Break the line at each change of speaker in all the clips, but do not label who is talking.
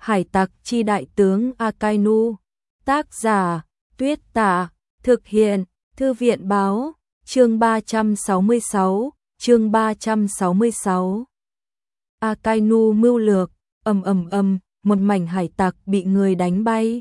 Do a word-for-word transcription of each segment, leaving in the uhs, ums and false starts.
Hải tặc chi đại tướng Akainu. Tác giả, Tuyết Tả. Thực hiện, Thư viện báo. Chương ba trăm sáu mươi sáu, chương ba trăm sáu mươi sáu. Akainu mưu lược, ầm ầm ầm, một mảnh hải tặc bị người đánh bay.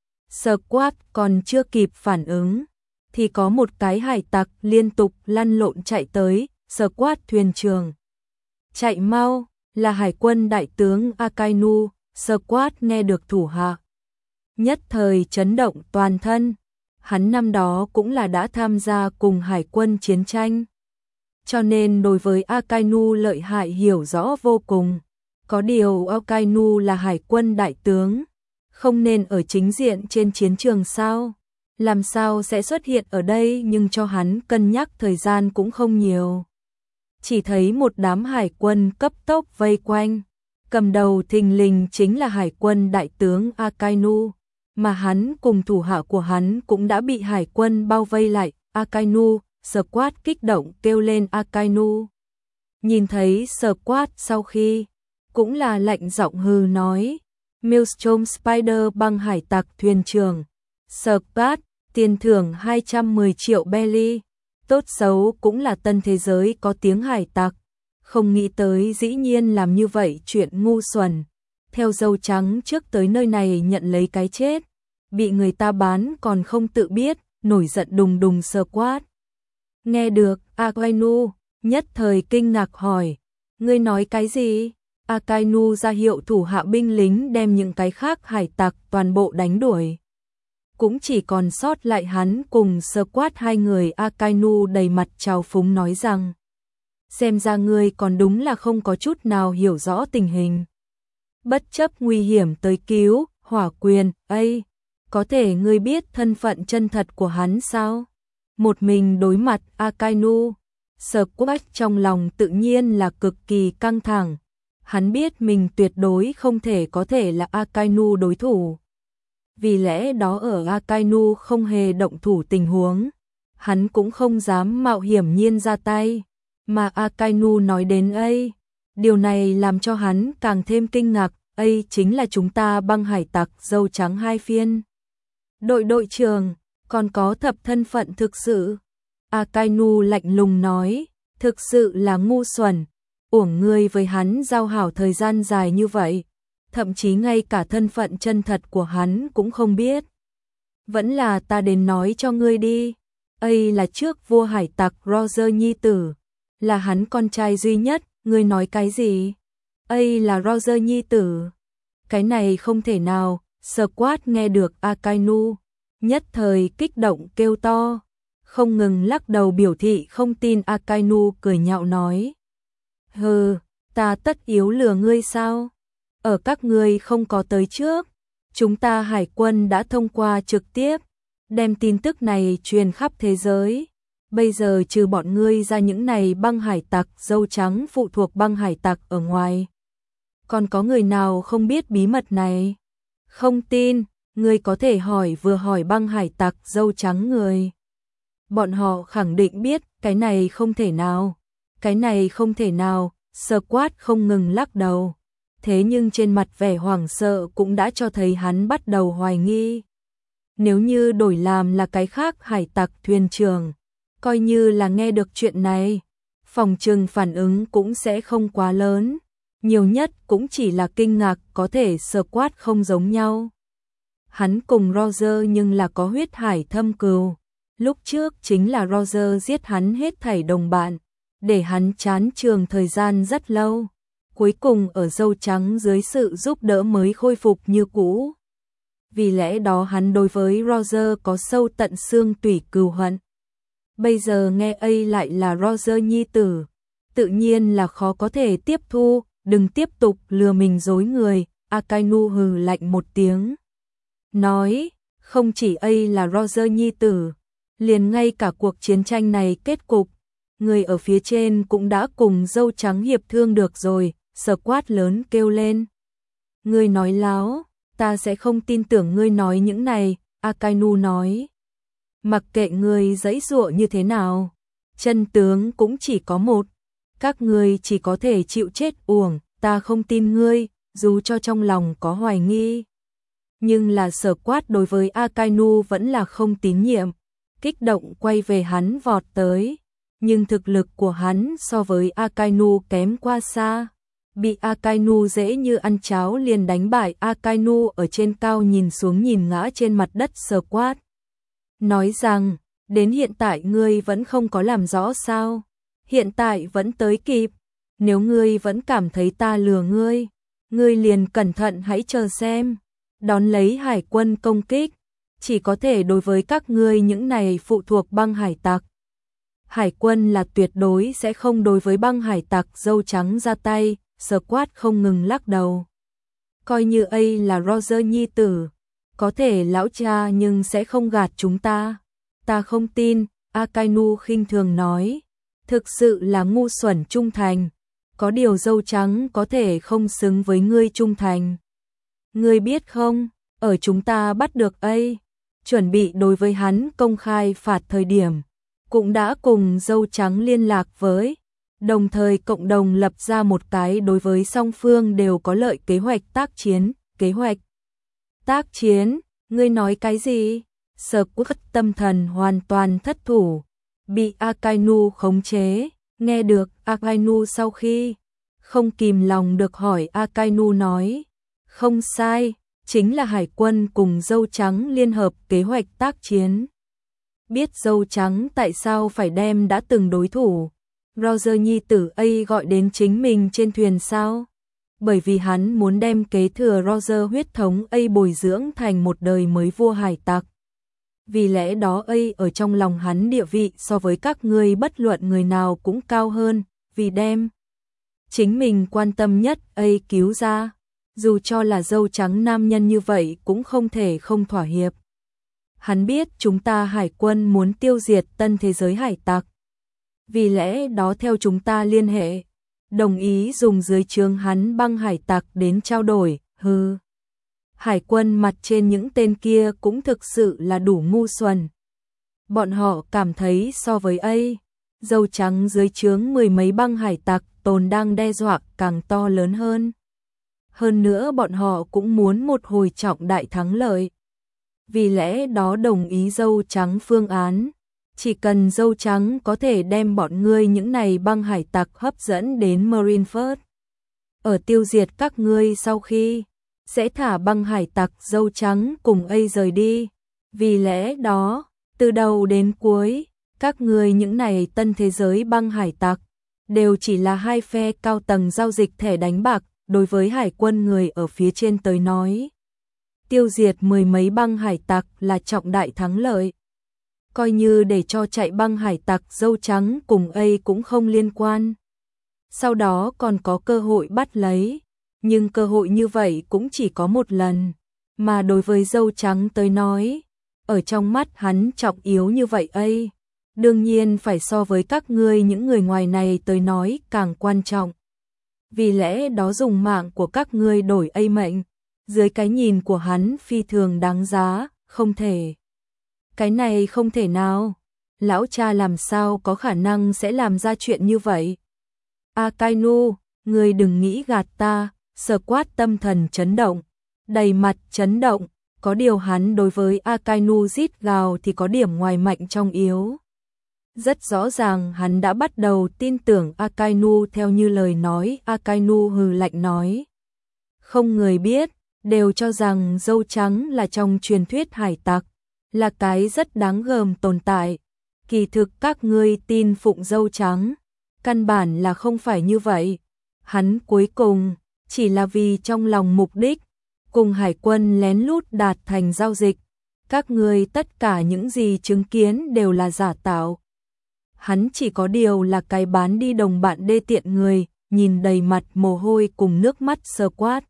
Squad còn chưa kịp phản ứng, thì có một cái hải tặc liên tục lăn lộn chạy tới. Squad thuyền trưởng, chạy mau, là hải quân đại tướng Akainu. Squad nghe được thủ hạ, nhất thời chấn động toàn thân. Hắn năm đó cũng là đã tham gia cùng hải quân chiến tranh, cho nên đối với Akainu lợi hại hiểu rõ vô cùng. Có điều Akainu là hải quân đại tướng, không nên ở chính diện trên chiến trường sao? Làm sao sẽ xuất hiện ở đây? Nhưng cho hắn cân nhắc thời gian cũng không nhiều. Chỉ thấy một đám hải quân cấp tốc vây quanh, cầm đầu thình lình chính là hải quân đại tướng Akainu, mà hắn cùng thủ hạ của hắn cũng đã bị hải quân bao vây lại. Akainu, Squad kích động kêu lên Akainu. Nhìn thấy Squad sau khi, cũng là lạnh giọng hừ nói, Maelstrom Spider băng hải tặc thuyền trưởng. Squad, tiền thưởng hai trăm mười triệu belly. Tốt xấu cũng là tân thế giới có tiếng hải tặc, không nghĩ tới dĩ nhiên làm như vậy chuyện ngu xuẩn. Theo dâu trắng trước tới nơi này nhận lấy cái chết, bị người ta bán còn không tự biết, nổi giận đùng đùng. Squad nghe được Akainu, nhất thời kinh ngạc hỏi, ngươi nói cái gì? Akainu ra hiệu thủ hạ binh lính đem những cái khác hải tặc toàn bộ đánh đuổi. Cũng chỉ còn sót lại hắn cùng Squad hai người. Akainu đầy mặt trào phúng nói rằng, xem ra ngươi còn đúng là không có chút nào hiểu rõ tình hình. Bất chấp nguy hiểm tới cứu, hỏa quyền, ây, có thể ngươi biết thân phận chân thật của hắn sao? Một mình đối mặt Akainu, Squad trong lòng tự nhiên là cực kỳ căng thẳng. Hắn biết mình tuyệt đối không thể có thể là Akainu đối thủ. Vì lẽ đó ở Akainu không hề động thủ tình huống, hắn cũng không dám mạo hiểm nhiên ra tay. Mà Akainu nói đến ấy, điều này làm cho hắn càng thêm kinh ngạc. Ấy chính là chúng ta băng hải tặc dâu trắng hai phiên đội đội trưởng, còn có thập thân phận thực sự. Akainu lạnh lùng nói, thực sự là ngu xuẩn, uổng ngươi với hắn giao hảo thời gian dài như vậy, thậm chí ngay cả thân phận chân thật của hắn cũng không biết. Vẫn là ta đến nói cho ngươi đi, ấy là trước vua hải tặc Roger nhi tử, là hắn con trai duy nhất. Ngươi nói cái gì? Ấy là Roger nhi tử? Cái này không thể nào. Squad nghe được Akainu, nhất thời kích động kêu to, không ngừng lắc đầu biểu thị không tin. Akainu cười nhạo nói, hừ, ta tất yếu lừa ngươi sao? Ở các ngươi không có tới trước, chúng ta hải quân đã thông qua trực tiếp, đem tin tức này truyền khắp thế giới. Bây giờ trừ bọn ngươi ra, những này băng hải tặc dâu trắng phụ thuộc băng hải tặc ở ngoài, còn có người nào không biết bí mật này? Không tin, ngươi có thể hỏi vừa hỏi băng hải tặc dâu trắng người. Bọn họ khẳng định biết. Cái này không thể nào, cái này không thể nào. Squad không ngừng lắc đầu. Thế nhưng trên mặt vẻ hoảng sợ cũng đã cho thấy hắn bắt đầu hoài nghi. Nếu như đổi làm là cái khác hải tặc thuyền trưởng, coi như là nghe được chuyện này, phòng trừng phản ứng cũng sẽ không quá lớn, nhiều nhất cũng chỉ là kinh ngạc. Có thể Squad không giống nhau, hắn cùng Roger nhưng là có huyết hải thâm cừu. Lúc trước chính là Roger giết hắn hết thảy đồng bạn, để hắn chán trường thời gian rất lâu, cuối cùng ở dâu trắng dưới sự giúp đỡ mới khôi phục như cũ. Vì lẽ đó hắn đối với Roger có sâu tận xương tủy cừu hận. Bây giờ nghe ấy lại là Roger nhi tử, tự nhiên là khó có thể tiếp thu. Đừng tiếp tục lừa mình dối người. Akainu hừ lạnh một tiếng, nói, không chỉ ấy là Roger nhi tử, liền ngay cả cuộc chiến tranh này kết cục, người ở phía trên cũng đã cùng dâu trắng hiệp thương được rồi. Squad lớn kêu lên, ngươi nói láo, ta sẽ không tin tưởng ngươi nói những này. Akainu nói, mặc kệ ngươi giãy giụa như thế nào, chân tướng cũng chỉ có một, các ngươi chỉ có thể chịu chết uổng. Ta không tin ngươi, dù cho trong lòng có hoài nghi. Nhưng là Sở Quát đối với Akainu vẫn là không tín nhiệm, kích động quay về hắn vọt tới. Nhưng thực lực của hắn so với Akainu kém qua xa. Bị Akainu dễ như ăn cháo liền đánh bại. Akainu ở trên cao nhìn xuống nhìn ngã trên mặt đất Sở Quát. Nói rằng, đến hiện tại ngươi vẫn không có làm rõ sao? Hiện tại vẫn tới kịp. Nếu ngươi vẫn cảm thấy ta lừa ngươi, ngươi liền cẩn thận hãy chờ xem. Đón lấy hải quân công kích, chỉ có thể đối với các ngươi những này phụ thuộc băng hải tặc. Hải quân là tuyệt đối sẽ không đối với băng hải tặc dâu trắng ra tay. Sở Quát không ngừng lắc đầu. Coi như ấy là Roger nhi tử, có thể lão cha nhưng sẽ không gạt chúng ta. Ta không tin, Akainu khinh thường nói. Thực sự là ngu xuẩn trung thành. Có điều dâu trắng có thể không xứng với ngươi trung thành. Ngươi biết không, ở chúng ta bắt được ấy, chuẩn bị đối với hắn công khai phạt thời điểm, cũng đã cùng dâu trắng liên lạc với, đồng thời cộng đồng lập ra một cái đối với song phương đều có lợi kế hoạch tác chiến. Kế hoạch tác chiến, ngươi nói cái gì? Sở Quát tâm thần hoàn toàn thất thủ, bị Akainu khống chế. Nghe được Akainu sau khi không kìm lòng được hỏi, Akainu nói, không sai, chính là hải quân cùng dâu trắng liên hợp kế hoạch tác chiến. Biết dâu trắng tại sao phải đem đã từng đối thủ Roger nhi tử ấy gọi đến chính mình trên thuyền sao? Bởi vì hắn muốn đem kế thừa Roger huyết thống ấy bồi dưỡng thành một đời mới vua hải tặc. Vì lẽ đó ấy ở trong lòng hắn địa vị so với các ngươi bất luận người nào cũng cao hơn, vì đem chính mình quan tâm nhất ấy cứu ra, dù cho là dâu trắng nam nhân như vậy cũng không thể không thỏa hiệp. Hắn biết chúng ta hải quân muốn tiêu diệt tân thế giới hải tặc, vì lẽ đó theo chúng ta liên hệ, đồng ý dùng dưới trướng hắn băng hải tặc đến trao đổi. Hừ. Hải quân mặt trên những tên kia cũng thực sự là đủ ngu xuẩn. Bọn họ cảm thấy so với ấy, dâu trắng dưới trướng mười mấy băng hải tặc tồn đang đe dọa càng to lớn hơn. Hơn nữa bọn họ cũng muốn một hồi trọng đại thắng lợi. Vì lẽ đó đồng ý dâu trắng phương án. Chỉ cần dâu trắng có thể đem bọn ngươi những này băng hải tặc hấp dẫn đến Marineford. Ở tiêu diệt các ngươi sau khi, sẽ thả băng hải tặc dâu trắng cùng ấy rời đi. Vì lẽ đó, từ đầu đến cuối, các ngươi những này tân thế giới băng hải tặc, đều chỉ là hai phe cao tầng giao dịch thẻ đánh bạc. Đối với hải quân người ở phía trên tới nói, tiêu diệt mười mấy băng hải tặc là trọng đại thắng lợi. Coi như để cho chạy băng hải tặc dâu trắng cùng ấy cũng không liên quan. Sau đó còn có cơ hội bắt lấy, nhưng cơ hội như vậy cũng chỉ có một lần. Mà đối với dâu trắng tới nói, ở trong mắt hắn trọng yếu như vậy ấy, đương nhiên phải so với các ngươi những người ngoài này tới nói càng quan trọng. Vì lẽ đó dùng mạng của các ngươi đổi ấy mệnh, dưới cái nhìn của hắn phi thường đáng giá, không thể. Cái này không thể nào, lão cha làm sao có khả năng sẽ làm ra chuyện như vậy. Akainu, ngươi đừng nghĩ gạt ta. Sở Quát tâm thần chấn động, đầy mặt chấn động, có điều hắn đối với Akainu rít gào thì có điểm ngoài mạnh trong yếu. Rất rõ ràng hắn đã bắt đầu tin tưởng Akainu theo như lời nói. Akainu hừ lạnh nói, không người biết, đều cho rằng dâu trắng là trong truyền thuyết hải tặc, là cái rất đáng gờm tồn tại. Kỳ thực các ngươi tin phụng dâu trắng, căn bản là không phải như vậy. Hắn cuối cùng chỉ là vì trong lòng mục đích, cùng hải quân lén lút đạt thành giao dịch. Các ngươi tất cả những gì chứng kiến đều là giả tạo. Hắn chỉ có điều là cái bán đi đồng bạn đê tiện người. Nhìn đầy mặt mồ hôi cùng nước mắt Sở Quát,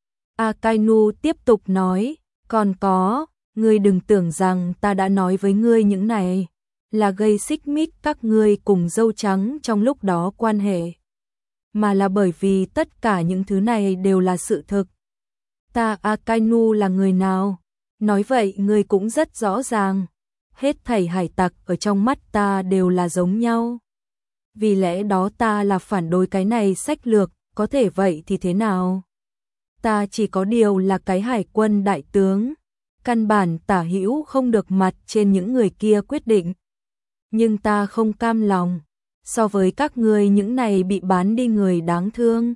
Akainu tiếp tục nói, còn có, ngươi đừng tưởng rằng ta đã nói với ngươi những này là gây xích mích các ngươi cùng dâu trắng trong lúc đó quan hệ, mà là bởi vì tất cả những thứ này đều là sự thực. Ta Akainu là người nào? Nói vậy ngươi cũng rất rõ ràng, hết thảy hải tặc ở trong mắt ta đều là giống nhau. Vì lẽ đó ta là phản đối cái này sách lược, có thể vậy thì thế nào? Ta chỉ có điều là cái hải quân đại tướng, căn bản tả hữu không được mặt trên những người kia quyết định. Nhưng ta không cam lòng, so với các ngươi những này bị bán đi người đáng thương.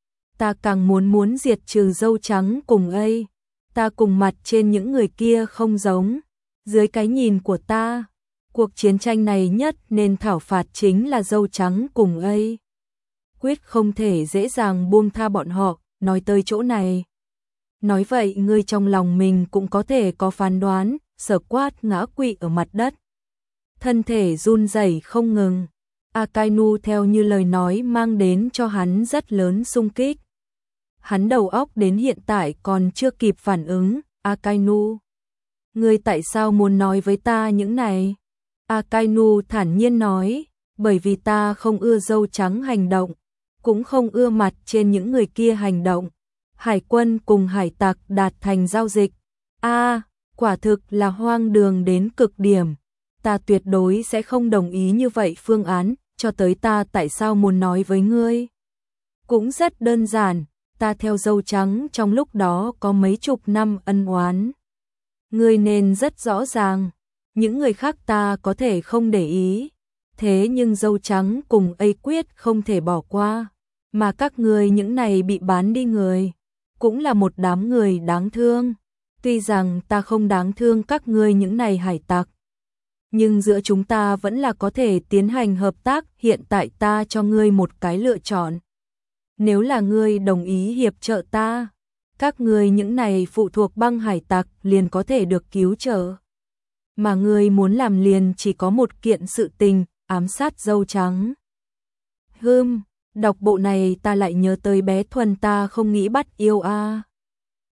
Ta càng muốn muốn diệt trừ dâu trắng cùng ấy. Ta cùng mặt trên những người kia không giống. Dưới cái nhìn của ta, cuộc chiến tranh này nhất nên thảo phạt chính là dâu trắng cùng ấy. Quyết không thể dễ dàng buông tha bọn họ, nói tới chỗ này. Nói vậy ngươi trong lòng mình cũng có thể có phán đoán, Sở Quát ngã quỵ ở mặt đất. Thân thể run rẩy không ngừng. Akainu theo như lời nói mang đến cho hắn rất lớn xung kích. Hắn đầu óc đến hiện tại còn chưa kịp phản ứng. Akainu, ngươi tại sao muốn nói với ta những này? Akainu thản nhiên nói, bởi vì ta không ưa dâu trắng hành động, cũng không ưa mặt trên những người kia hành động. Hải quân cùng hải tặc đạt thành giao dịch. A, à, quả thực là hoang đường đến cực điểm. Ta tuyệt đối sẽ không đồng ý như vậy phương án, cho tới ta tại sao muốn nói với ngươi. Cũng rất đơn giản, ta theo dâu trắng trong lúc đó có mấy chục năm ân oán. Ngươi nên rất rõ ràng, những người khác ta có thể không để ý, thế nhưng dâu trắng cùng ấy quyết không thể bỏ qua, mà các ngươi những này bị bán đi người, cũng là một đám người đáng thương. Tuy rằng ta không đáng thương các ngươi những này hải tặc, nhưng giữa chúng ta vẫn là có thể tiến hành hợp tác. Hiện tại ta cho ngươi một cái lựa chọn. Nếu là ngươi đồng ý hiệp trợ ta, các ngươi những này phụ thuộc băng hải tặc liền có thể được cứu trợ. Mà ngươi muốn làm liền chỉ có một kiện sự tình, ám sát dâu trắng. Hừm, đọc bộ này ta lại nhớ tới bé Thuần ta không nghĩ bắt yêu a.